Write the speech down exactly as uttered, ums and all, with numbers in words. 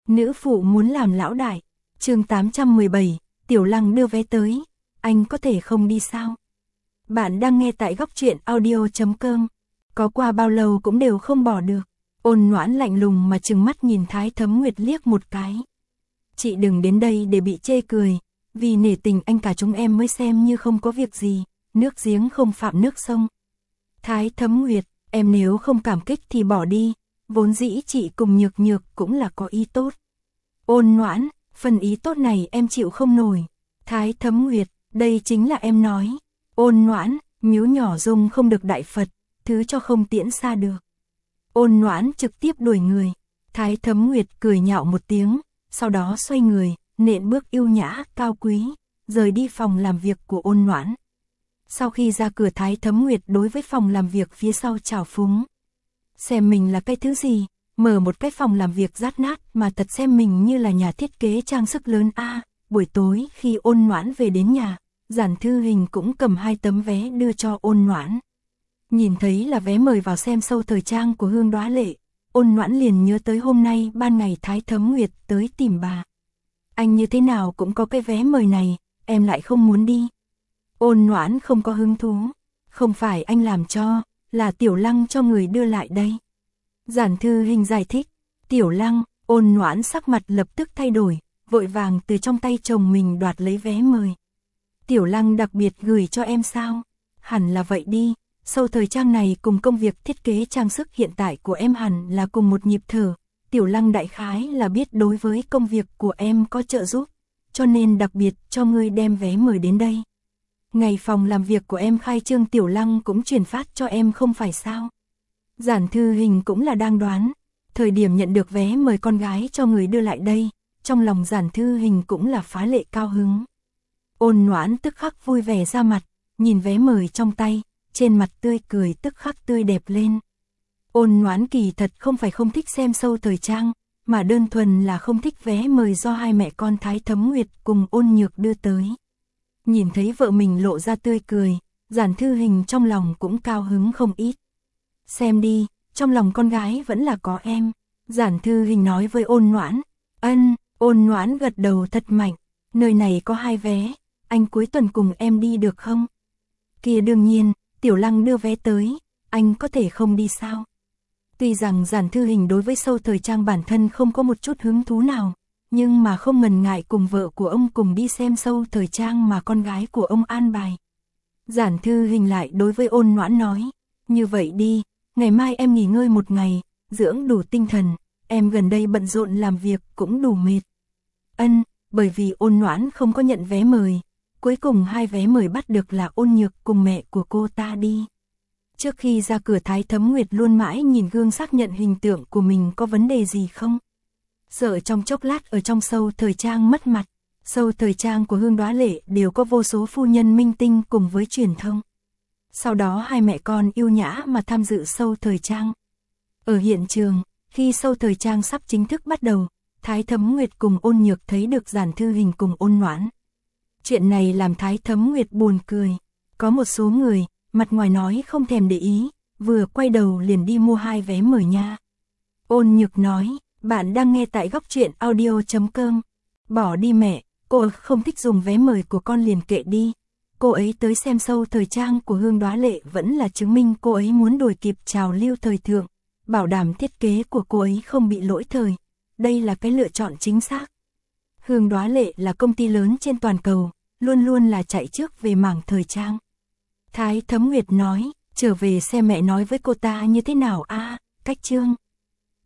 Nữ phụ muốn làm lão đại. Chương tám trăm mười bảy, Tiểu Lăng đưa vé tới. Anh có thể không đi sao? Bạn đang nghe tại góc truyện audio chấm com. Có qua bao lâu cũng đều không bỏ được. Ôn Noãn lạnh lùng mà trừng mắt nhìn Thái Thấm Nguyệt liếc một cái. Chị đừng đến đây để bị chê cười, vì nể tình anh cả chúng em mới xem như không có việc gì, nước giếng không phạm nước sông. Thái Thấm Nguyệt, em nếu không cảm kích thì bỏ đi, vốn dĩ chị cùng Nhược Nhược cũng là có ý tốt. Ôn Noãn, phần ý tốt này em chịu không nổi. Thái Thấm Nguyệt, đây chính là em nói. Ôn Noãn, miếu nhỏ dung không được đại Phật, thứ cho không tiễn xa được. Ôn Noãn trực tiếp đuổi người. Thái Thấm Nguyệt cười nhạo một tiếng, sau đó xoay người, nện bước yêu nhã, cao quý, rời đi phòng làm việc của Ôn Noãn. Sau khi ra cửa, Thái Thấm Nguyệt đối với phòng làm việc phía sau trào phúng. Xem mình là cái thứ gì, mở một cái phòng làm việc rách nát mà thật xem mình như là nhà thiết kế trang sức lớn a. À, buổi tối khi Ôn Noãn về đến nhà, Giản Thư Hình cũng cầm hai tấm vé đưa cho Ôn Noãn. Nhìn thấy là vé mời vào xem show thời trang của Hương Đóa Lệ, Ôn Noãn liền nhớ tới hôm nay ban ngày Thái Thấm Nguyệt tới tìm bà. Anh như thế nào cũng có cái vé mời này, em lại không muốn đi. Ôn Noãn không có hứng thú. Không phải anh làm cho, là Tiểu Lăng cho người đưa lại đây. Giản Thư Hình giải thích. Tiểu Lăng. Ôn Noãn sắc mặt lập tức thay đổi, vội vàng từ trong tay chồng mình đoạt lấy vé mời. Tiểu Lăng đặc biệt gửi cho em sao? Hẳn là vậy đi. Show thời trang này cùng công việc thiết kế trang sức hiện tại của em hẳn là cùng một nhịp thở. Tiểu Lăng đại khái là biết đối với công việc của em có trợ giúp, cho nên đặc biệt cho ngươi đem vé mời đến đây. Ngày phòng làm việc của em khai trương Tiểu Lăng cũng truyền phát cho em không phải sao? Giản Thư Hình cũng là đang đoán. Thời điểm nhận được vé mời con gái cho người đưa lại đây, trong lòng Giản Thư Hình cũng là phá lệ cao hứng. Ôn Noãn tức khắc vui vẻ ra mặt, nhìn vé mời trong tay, trên mặt tươi cười tức khắc tươi đẹp lên. Ôn Noãn kỳ thật không phải không thích xem show thời trang, mà đơn thuần là không thích vé mời do hai mẹ con Thái Thấm Nguyệt cùng Ôn Nhược đưa tới. Nhìn thấy vợ mình lộ ra tươi cười, Giản Thư Hình trong lòng cũng cao hứng không ít. Xem đi, trong lòng con gái vẫn là có em. Giản Thư Hình nói với Ôn Noãn. Ân. Ôn Noãn gật đầu thật mạnh. Nơi này có hai vé, anh cuối tuần cùng em đi được không? Kia đương nhiên, Tiểu Lăng đưa vé tới, anh có thể không đi sao? Tuy rằng Giản Thư Hình đối với show thời trang bản thân không có một chút hứng thú nào, nhưng mà không ngần ngại cùng vợ của ông cùng đi xem show thời trang mà con gái của ông an bài. Giản Thư Hình lại đối với Ôn Noãn nói, như vậy đi, ngày mai em nghỉ ngơi một ngày, dưỡng đủ tinh thần, em gần đây bận rộn làm việc cũng đủ mệt. Ân, bởi vì Ôn Noãn không có nhận vé mời, cuối cùng hai vé mời bắt được là Ôn Nhược cùng mẹ của cô ta đi. Trước khi ra cửa, Thái Thấm Nguyệt luôn mãi nhìn gương xác nhận hình tượng của mình có vấn đề gì không. Sợ trong chốc lát ở trong show thời trang mất mặt. Show thời trang của Hương Đóa Lệ đều có vô số phu nhân minh tinh cùng với truyền thông. Sau đó hai mẹ con yêu nhã mà tham dự show thời trang. Ở hiện trường, khi show thời trang sắp chính thức bắt đầu, Thái Thấm Nguyệt cùng Ôn Nhược thấy được Giản Thư Hình cùng Ôn Noãn. Chuyện này làm Thái Thấm Nguyệt buồn cười. Có một số người, mặt ngoài nói không thèm để ý, vừa quay đầu liền đi mua hai vé mời nha. Ôn Nhược nói, bạn đang nghe tại góc truyện audio chấm com. Bỏ đi mẹ, cô không thích dùng vé mời của con liền kệ đi. Cô ấy tới xem show thời trang của Hương Đóa Lệ vẫn là chứng minh cô ấy muốn đuổi kịp trào lưu thời thượng, bảo đảm thiết kế của cô ấy không bị lỗi thời. Đây là cái lựa chọn chính xác. Hương Đóa Lệ là công ty lớn trên toàn cầu, luôn luôn là chạy trước về mảng thời trang. Thái Thấm Nguyệt nói, trở về xem mẹ nói với cô ta như thế nào a. À, cách chương.